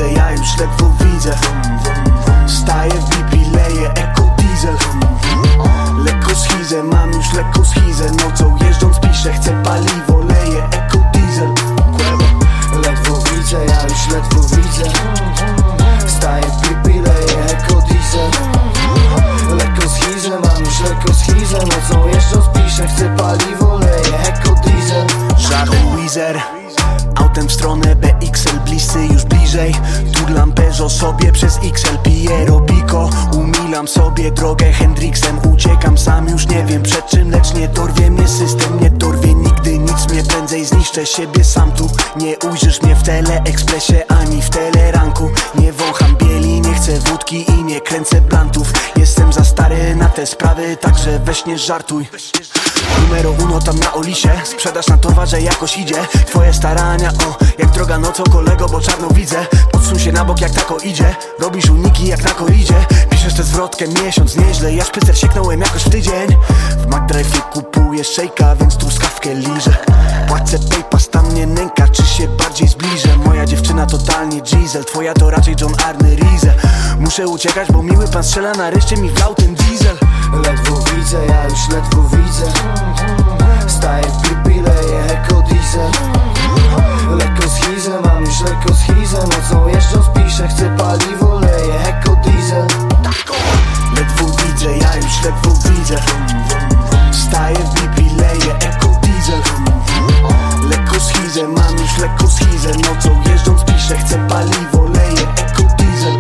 widzę, ja już ledwo widzę. Staję w BP, leję eko diesel. Lekko schizę, mam już lekko schizę. Nocą jeżdżąc piszę, chcę paliwo, leję eko diesel. Ledwo widzę, ja już ledwo widzę. Staję w BP, leję eko diesel. Lekko schizę, mam już lekko schizę. Nocą jeżdżąc piszę, chcę paliwo, leję eko diesel. Żaden Weezer, autem w stronę BXL, bliscy już bliżej. Turlam Peugeot sobie przez XL, piję Robico. Umilam sobie drogę Hendrixem. Uciekam sam, już nie wiem przed czym, lecz nie dorwie mnie system. Nie dorwie nigdy nic mnie, prędzej zniszczę siebie sam tu. Nie ujrzysz mnie w Teleekspresie ani w Teleranku. Nie wącham bieli, nie chcę wódki i nie kręcę blantów. Jestem za stary na te sprawy, także weź nie żartuj. Numero uno tam na Olisie. Sprzedaż na towarze jakoś idzie. Twoje starania, jak droga nocą kolego, bo czarno widzę. Odsuń się na bok jak tako idzie. Robisz uniki jak na koridzie. Piszesz tę zwrotkę miesiąc, nieźle. Ja szprycer sieknąłem jakoś w tydzień. W McDrive'ie kupuję szejka, więc truskawkę liżę. Płacę PayPass, tam mnie nęka, czy się bardziej zbliżę. Moja dziewczyna totalnie diesel, twoja to raczej John Arne Rize. Muszę uciekać, bo miły pan strzela na ryście, mi wlał ten diesel. Ledwo widzę, ja już ledwo widzę. Staję w BP, leję eko diesel. Lekko schizę, mam już lekko schizę. Nocą jeżdżąc piszę, chcę paliwo, leję eko diesel. Ledwo widzę, ja już ledwo widzę. Staję w BP, leję eko diesel. Lekko schizę, mam już lekko schizę. Nocą jeżdżąc piszę, chcę paliwo, leję eko diesel.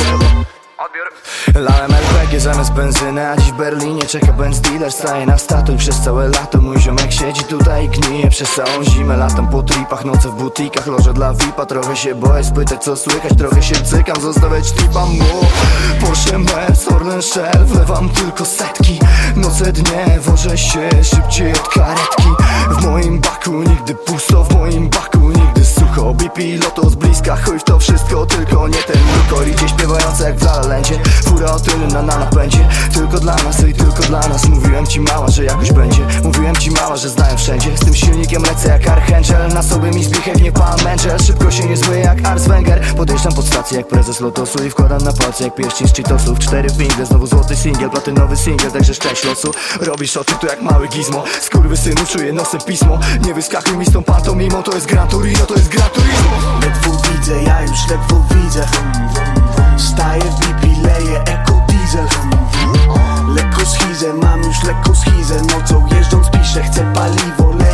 Lałem LPG zamiast benzyny, a dziś w Berlinie czeka Benz dealer. Staję na statuj przez całe lato. Mój ziomek siedzi tutaj i gnije przez całą zimę. Latam po tripach, noce w butikach, loże dla VIP-a. Trochę się boję spytać co słychać, trochę się cykam, zostawiać tipa mu. Porsche, Merc, Orlen, Shell, wlewam tylko setki. Noce, dnie, wożę się szybciej od karetki. W moim baku nigdy pusto, w moim baku nigdy sucho. BP, loto z bliska, chuj w to wszystko, tylko nie ten lukor. Idzie śpiewająca jak w La La Landzie. Fura o tylu na napędzie. Tylko dla nas i tylko dla nas. Mówiłem ci mała, że jakoś będzie. Mówiłem ci mała, że znają wszędzie. Z tym silnikiem lecę jak Archangel. Na sobie mi zbichew nie pan Mędżel. Szybko się nie zły jak Ars Wenger. Podjeżdżam pod stację jak prezes Lotosu i wkładam na palce jak pierścień z Cheetosów. 4 fingry, znowu złoty singiel, platynowy singiel, także szczęść losu. Robisz oczy tu jak mały gizmo. Skurwysynu, czuję nosem pismo. Nie wyskakuj mi z tą pantomimą. To jest Gran Turino, to jest Gran Turismo. Ledwo widzę, ja już ledwo widzę. Staję w BP, leję eko diesel. Lekko schizę, mam już lekko schizę. Nocą jeżdżąc piszę, chcę paliwo, leję